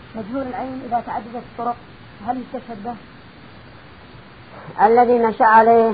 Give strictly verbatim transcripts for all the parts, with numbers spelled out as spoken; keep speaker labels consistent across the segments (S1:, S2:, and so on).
S1: مجهول العين إذا تعددت الطرق هل يستشهد به؟
S2: الذي نشأ عليه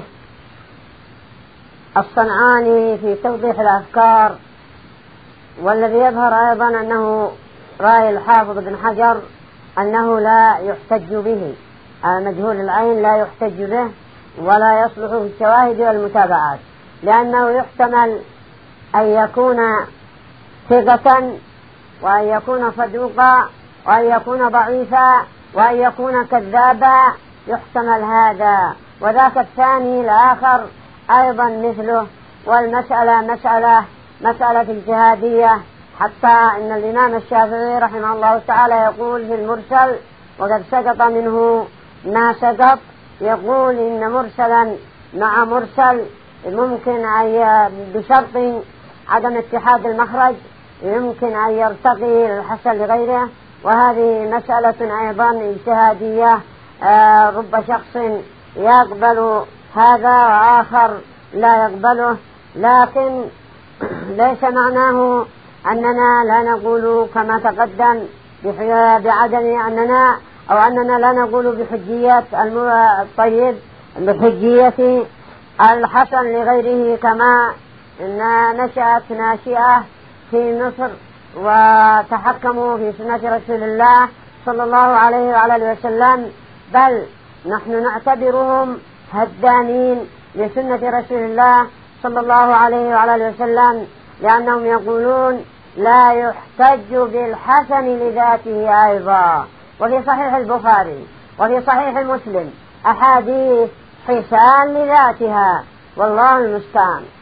S2: الصنعاني في توضيح الأفكار، والذي يظهر أيضا أنه رأي الحافظ بن حجر أنه لا يحتج به، مجهول العين لا يحتج به ولا يصلح في الشواهد والمتابعات، لأنه يحتمل أن يكون ثقة وأن يكون صدوقا وأن يكون ضعيفا وأن يكون كذابا، يحتمل هذا. وذاك الثاني الآخر أيضا مثله. والمسألة مسألة مسألة اجتهادية، حتى إن الإمام الشافعي رحمه الله تعالى يقول في المرسل وقد سقط منه ما سقط، يقول إن مرسلا مع مرسل ممكن أن بشرط عدم اتحاد المخرج يمكن أن يرتقي الحسن لغيره، وهذه مسألة أيضا اجتهادية. آه رب شخص يقبل هذا وآخر لا يقبله، لكن ليس معناه أننا لا نقول كما تقدم بعدم أننا أو أننا لا نقول بحجية الطيب بحجية الحسن لغيره، كما إن نشأت ناشئة في مصر وتحكموا في سنة رسول الله صلى الله عليه وعلى وسلم، بل نحن نعتبرهم هدانين لسنة رسول الله صلى الله عليه وعلى وسلم، لأنهم يقولون لا يحتج بالحسن لذاته أيضا. وفي صحيح البخاري وفي صحيح مسلم أحاديث حسان لذاتها، والله المستعان.